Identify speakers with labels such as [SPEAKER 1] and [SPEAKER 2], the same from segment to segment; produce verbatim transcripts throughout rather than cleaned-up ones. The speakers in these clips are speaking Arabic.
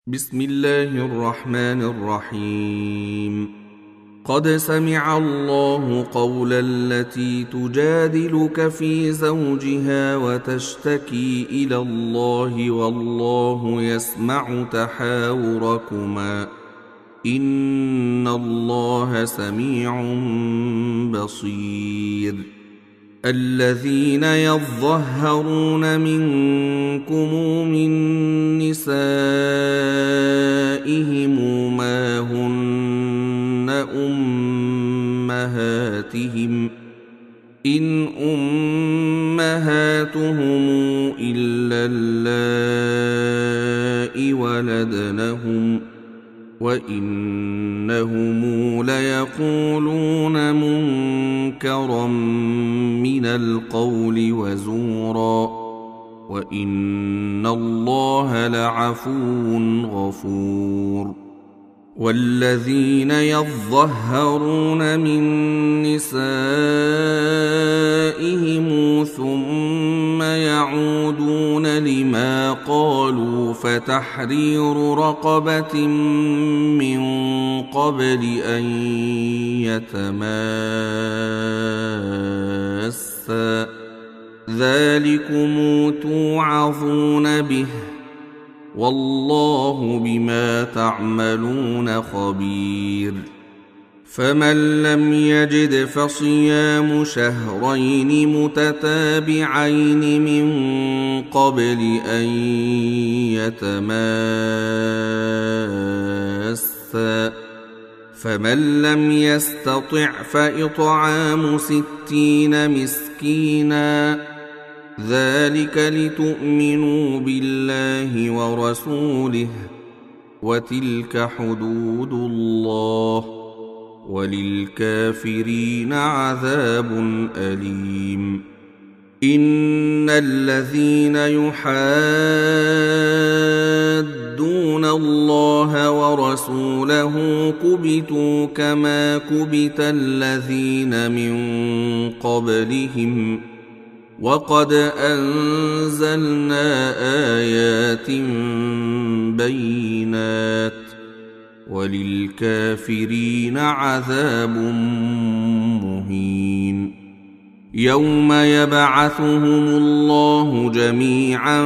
[SPEAKER 1] بسم الله الرحمن الرحيم. قد سمع الله قول التي تجادلك في زوجها وتشتكي إلى الله والله يسمع تحاوركما إن الله سميع بصير. الذين يظهرون منكم من نسائهم ما هن أمهاتهم إن أمهاتهم إلا اللائي ولدنهم وإنهم ليقولون منكرا من القول وزورا وإن الله لعفو غفور. والذين يظهرون من نسائهم ثم يعودون لما قالوا فتحرير رقبة من قبل أن يتماسا ذلكم توعظون به والله بما تعملون خبير. فمن لم يجد فصيام شهرين متتابعين من قبل أن يتماسا فمن لم يستطع فإطعام ستين مسكينا ذلك لتؤمنوا بالله ورسوله وتلك حدود الله وللكافرين عذاب أليم. إن الذين يحادون الله ورسوله كبتوا كما كبت الذين من قبلهم وقد أنزلنا آيات بينات وللكافرين عذاب مهين. يوم يبعثهم الله جميعا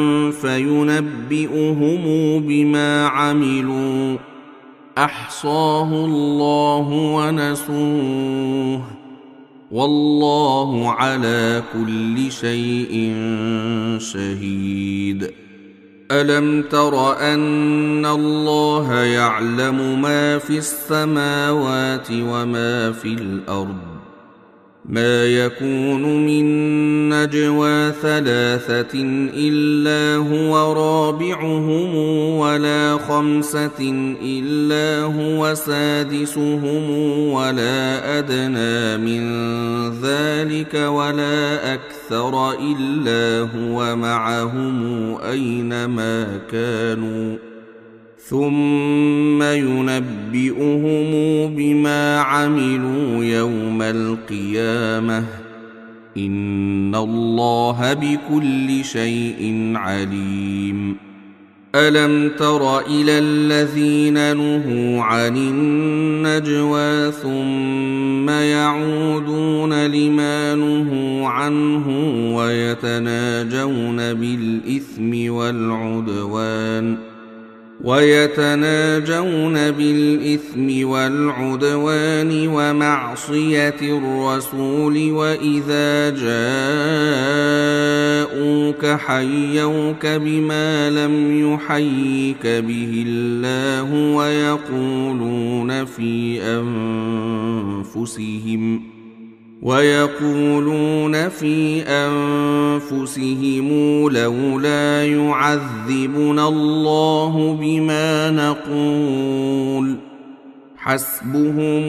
[SPEAKER 1] فينبئهم بما عملوا أحصاه الله ونسوه والله على كل شيء شهيد. ألم تر أن الله يعلم ما في السماوات وما في الأرض ما يكون من نجوى ثلاثة إلا هو رابعهم ولا خمسة إلا هو سادسهم ولا أدنى من ذلك ولا أكثر إلا هو معهم أينما كانوا ثم ينبئهم بما عملوا يوم القيامة إن الله بكل شيء عليم. ألم تر إلى الذين نهوا عن النجوى ثم يعودون لما نهوا عنه ويتناجون بالإثم والعدوان ويتناجون بالإثم والعدوان ومعصية الرسول وإذا جاءوك حيوك بما لم يحيك به الله ويقولون في أنفسهم ويقولون في أنفسهم لولا يعذبنا الله بما نقول حسبهم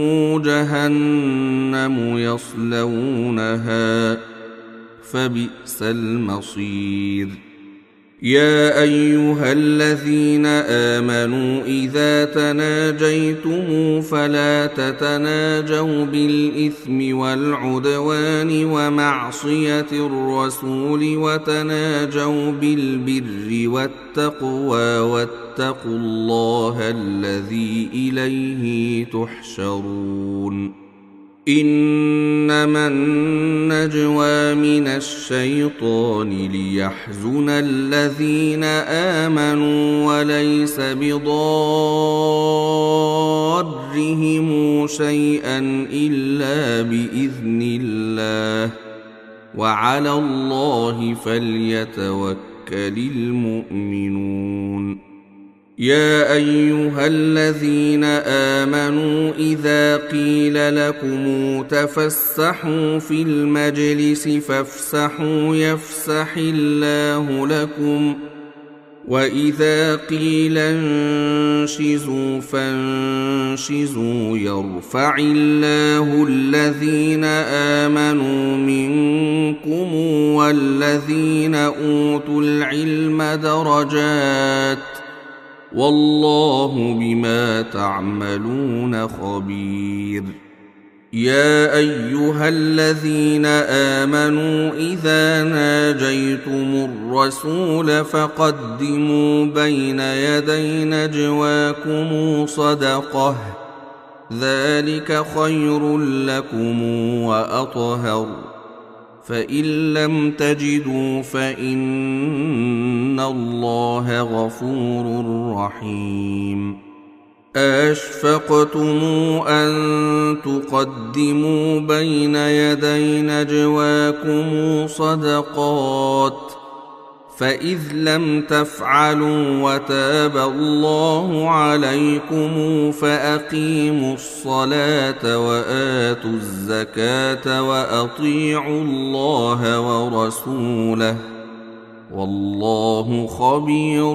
[SPEAKER 1] جهنم يصلونها فبئس المصير. يا أيها الذين آمنوا إذا تناجيتم فلا تتناجوا بالإثم والعدوان ومعصية الرسول وتناجوا بالبر والتقوى واتقوا الله الذي إليه تحشرون إنما النجوى من الشيطان ليحزن الذين آمنوا وليس بضارهم شيئا إلا بإذن الله وعلى الله فليتوكل المؤمنون يا أيها الذين آمنوا إذا قيل لكم تفسحوا في المجلس فافسحوا يفسح الله لكم وإذا قيل انشزوا فانشزوا يرفع الله الذين آمنوا منكم والذين أوتوا العلم درجات والله بما تعملون خبير يا أيها الذين آمنوا إذا ناجيتم الرسول فقدموا بين يدي نجواكم صدقة ذلك خير لكم وأطهر فإن لم تجدوا فإن الله غفور رحيم أشفقتم أن تقدموا بين يدي نجواكم صدقات فإذ لم تفعلوا وتاب الله عليكم فأقيموا الصلاة وآتوا الزكاة وأطيعوا الله ورسوله والله خبير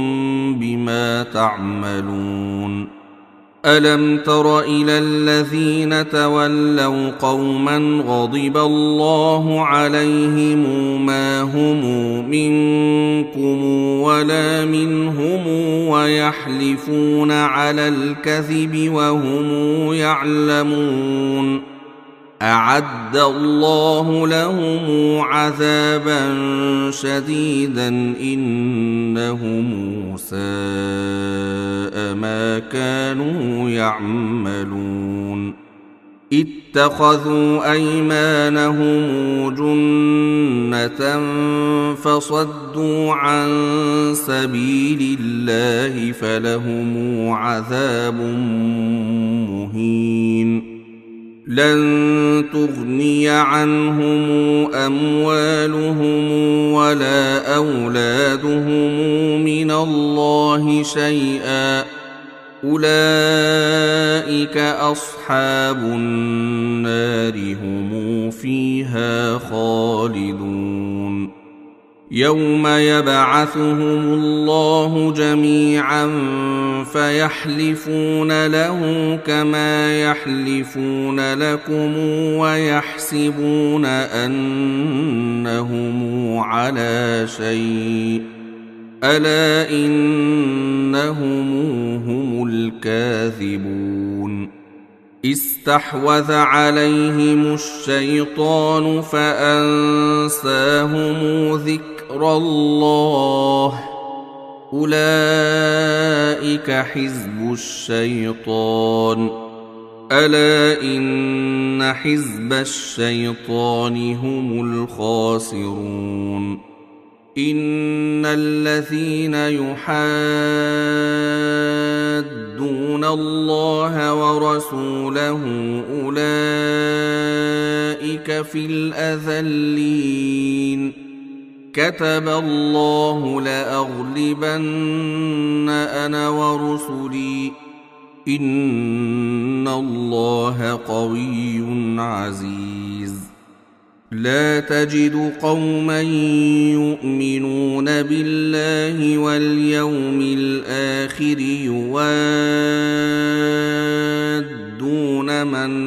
[SPEAKER 1] بما تعملون ألم تر إلى الذين تولوا قوما غضب الله عليهم ما هم منكم ولا منهم ويحلفون على الكذب وهم يعلمون أعد الله لهم عذابا شديدا إنهم ساء ما كانوا يعملون اتخذوا أيمانهم جنة فصدوا عن سبيل الله فلهم عذاب مهين لن تغني عنهم أموالهم ولا أولادهم من الله شيئا أولئك أصحاب النار هم فيها خالدون يوم يبعثهم الله جميعا فيحلفون له كما يحلفون لكم ويحسبون أنهم على شيء ألا إنهم هم الكاذبون استحوذ عليهم الشيطان فأنساهم ذكر الله أولئك حزب الشيطان ألا إن حزب الشيطان هم الخاسرون إن الذين يحادون الله ورسوله أولئك في الأذلين كتب الله لأغلبن أنا ورسلي إن الله قوي عزيز لا تجد قوما يؤمنون بالله واليوم الآخر يوادون من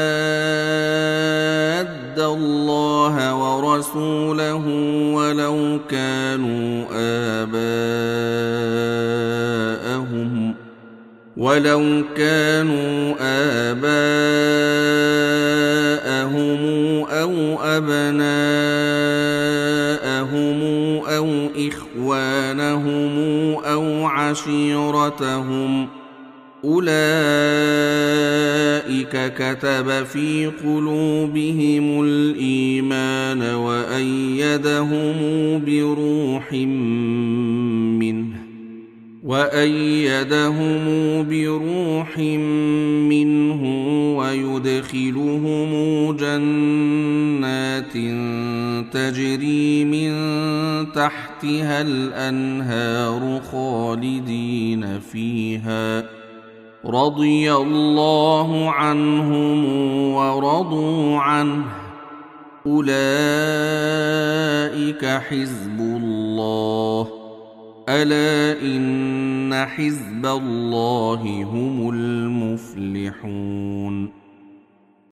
[SPEAKER 1] حاد الله ورسوله ولو كانوا آباءهم ولو كانوا آباءهم أو أبناءهم أو إخوانهم أو عشيرتهم أولئك كتب في قلوبهم الإيمان وأيدهم بروح منه وأيدهم بروح منه ويدخلهم جنات تجري من تحتها الأنهار خالدين فيها رضي الله عنهم ورضوا عنه أولئك حزب الله ألا إن حزب الله هم المفلحون.